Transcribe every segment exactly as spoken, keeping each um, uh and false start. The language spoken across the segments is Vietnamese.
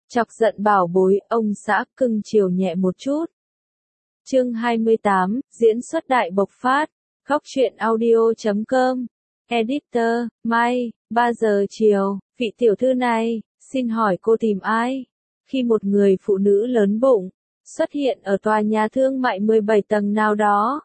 Chọc giận bảo bối, ông xã cưng chiều nhẹ một chút. Chương hai mươi tám, diễn xuất đại bộc phát. Góc truyện audio chấm com. Editor, Mai, ba giờ chiều, vị tiểu thư này, xin hỏi cô tìm ai? Khi một người phụ nữ lớn bụng, xuất hiện ở tòa nhà thương mại mười bảy tầng nào đó,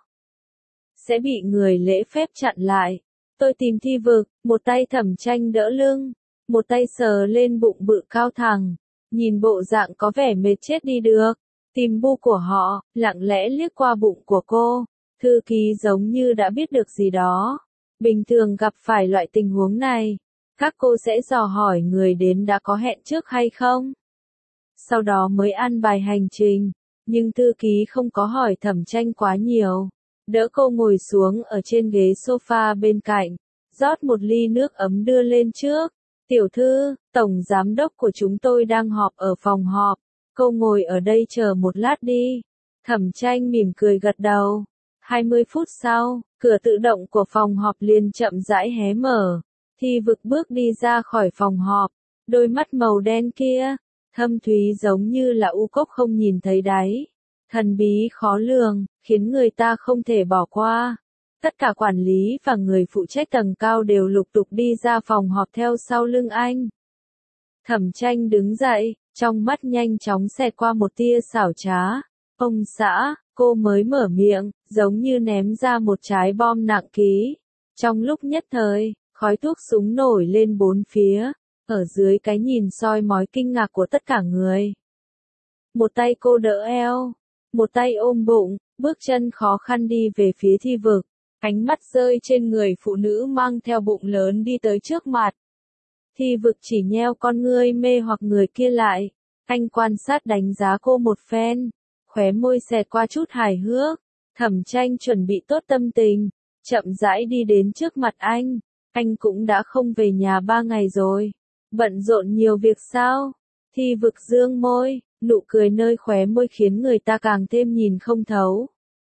sẽ bị người lễ phép chặn lại. Tôi tìm Thi Vực, một tay Thẩm Tranh đỡ lưng, một tay sờ lên bụng bự cao thẳng, nhìn bộ dạng có vẻ mệt chết đi được. Tìm bu của họ, lặng lẽ liếc qua bụng của cô. Thư ký giống như đã biết được gì đó. Bình thường gặp phải loại tình huống này, các cô sẽ dò hỏi người đến đã có hẹn trước hay không. Sau đó mới ăn bài hành trình. Nhưng thư ký không có hỏi Thẩm Tranh quá nhiều. Đỡ cô ngồi xuống ở trên ghế sofa bên cạnh. Rót một ly nước ấm đưa lên trước. Tiểu thư, tổng giám đốc của chúng tôi đang họp ở phòng họp. Cô ngồi ở đây chờ một lát đi. Thẩm Tranh mỉm cười gật đầu. hai mươi phút sau, cửa tự động của phòng họp liền chậm rãi hé mở. Thi Vực bước đi ra khỏi phòng họp. Đôi mắt màu đen kia, thâm thúy giống như là u cốc không nhìn thấy đáy. Thần bí khó lường, khiến người ta không thể bỏ qua. Tất cả quản lý và người phụ trách tầng cao đều lục tục đi ra phòng họp theo sau lưng anh. Thẩm Tranh đứng dậy, trong mắt nhanh chóng xẹt qua một tia xảo trá. Ông xã, cô mới mở miệng, giống như ném ra một trái bom nặng ký. Trong lúc nhất thời, khói thuốc súng nổi lên bốn phía, ở dưới cái nhìn soi mói kinh ngạc của tất cả người. Một tay cô đỡ eo, một tay ôm bụng, bước chân khó khăn đi về phía Thi Vực. Ánh mắt rơi trên người phụ nữ mang theo bụng lớn đi tới trước mặt. Thi Vực chỉ nheo con ngươi mê hoặc người kia lại. Anh quan sát đánh giá cô một phen, khóe môi xẹt qua chút hài hước. Thẩm Tranh chuẩn bị tốt tâm tình, chậm rãi đi đến trước mặt anh. Anh cũng đã không về nhà ba ngày rồi. Bận rộn nhiều việc sao? Thi Vực dương môi, nụ cười nơi khóe môi khiến người ta càng thêm nhìn không thấu.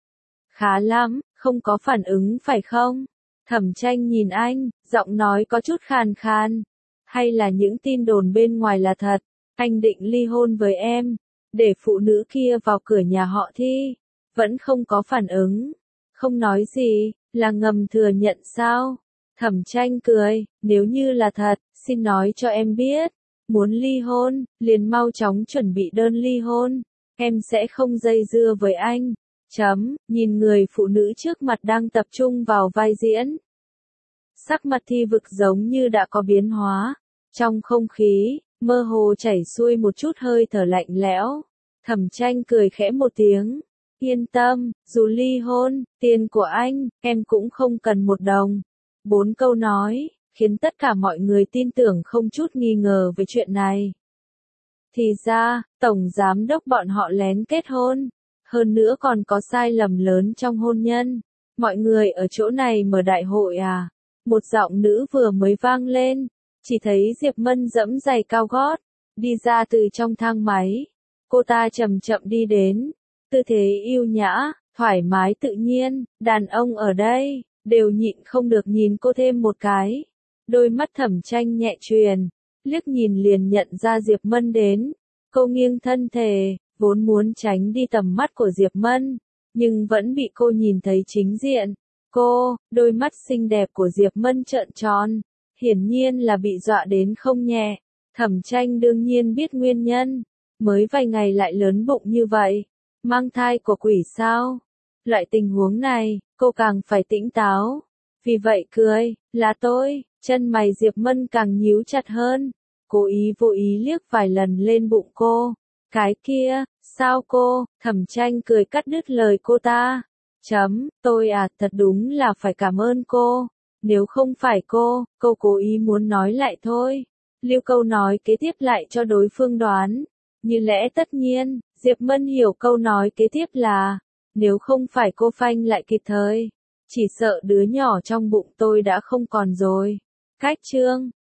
Khá lắm, không có phản ứng phải không? Thẩm Tranh nhìn anh, giọng nói có chút khàn khàn. Hay là những tin đồn bên ngoài là thật? Anh định ly hôn với em, để phụ nữ kia vào cửa nhà họ Thi. Vẫn không có phản ứng. Không nói gì, là ngầm thừa nhận sao? Thẩm Tranh cười, nếu như là thật, xin nói cho em biết. Muốn ly hôn, liền mau chóng chuẩn bị đơn ly hôn. Em sẽ không dây dưa với anh. Chấm, nhìn người phụ nữ trước mặt đang tập trung vào vai diễn. Sắc mặt Thi Vực giống như đã có biến hóa. Trong không khí, mơ hồ chảy xuôi một chút hơi thở lạnh lẽo. Thẩm Tranh cười khẽ một tiếng. Yên tâm, dù ly hôn, tiền của anh, em cũng không cần một đồng. Bốn câu nói, khiến tất cả mọi người tin tưởng không chút nghi ngờ về chuyện này. Thì ra, tổng giám đốc bọn họ lén kết hôn. Hơn nữa còn có sai lầm lớn trong hôn nhân. Mọi người ở chỗ này mở đại hội à? Một giọng nữ vừa mới vang lên. Chỉ thấy Diệp Mân giẫm giày cao gót, đi ra từ trong thang máy. Cô ta chậm chậm đi đến. Tư thế yêu nhã, thoải mái tự nhiên, đàn ông ở đây, đều nhịn không được nhìn cô thêm một cái. Đôi mắt Thẩm Tranh nhẹ chuyền, liếc nhìn liền nhận ra Diệp Mân đến. Cô nghiêng thân thể, vốn muốn tránh đi tầm mắt của Diệp Mân, nhưng vẫn bị cô nhìn thấy chính diện. Cô, đôi mắt xinh đẹp của Diệp Mân trợn tròn, hiển nhiên là bị dọa đến không nhẹ. Thẩm Tranh đương nhiên biết nguyên nhân, mới vài ngày lại lớn bụng như vậy, mang thai của quỷ sao? Loại tình huống này, cô càng phải tỉnh táo. Vì vậy cười, là tôi, chân mày Diệp Mân càng nhíu chặt hơn, cố ý vô ý liếc vài lần lên bụng cô. Cái kia, sao cô? Thẩm Tranh cười cắt đứt lời cô ta. Chấm, tôi à, thật đúng là phải cảm ơn cô. Nếu không phải cô, cô cố ý muốn nói lại thôi. Lưu câu nói kế tiếp lại cho đối phương đoán. Như lẽ tất nhiên, Diệp Mân hiểu câu nói kế tiếp là, nếu không phải cô phanh lại kịp thời, chỉ sợ đứa nhỏ trong bụng tôi đã không còn rồi. Cách chương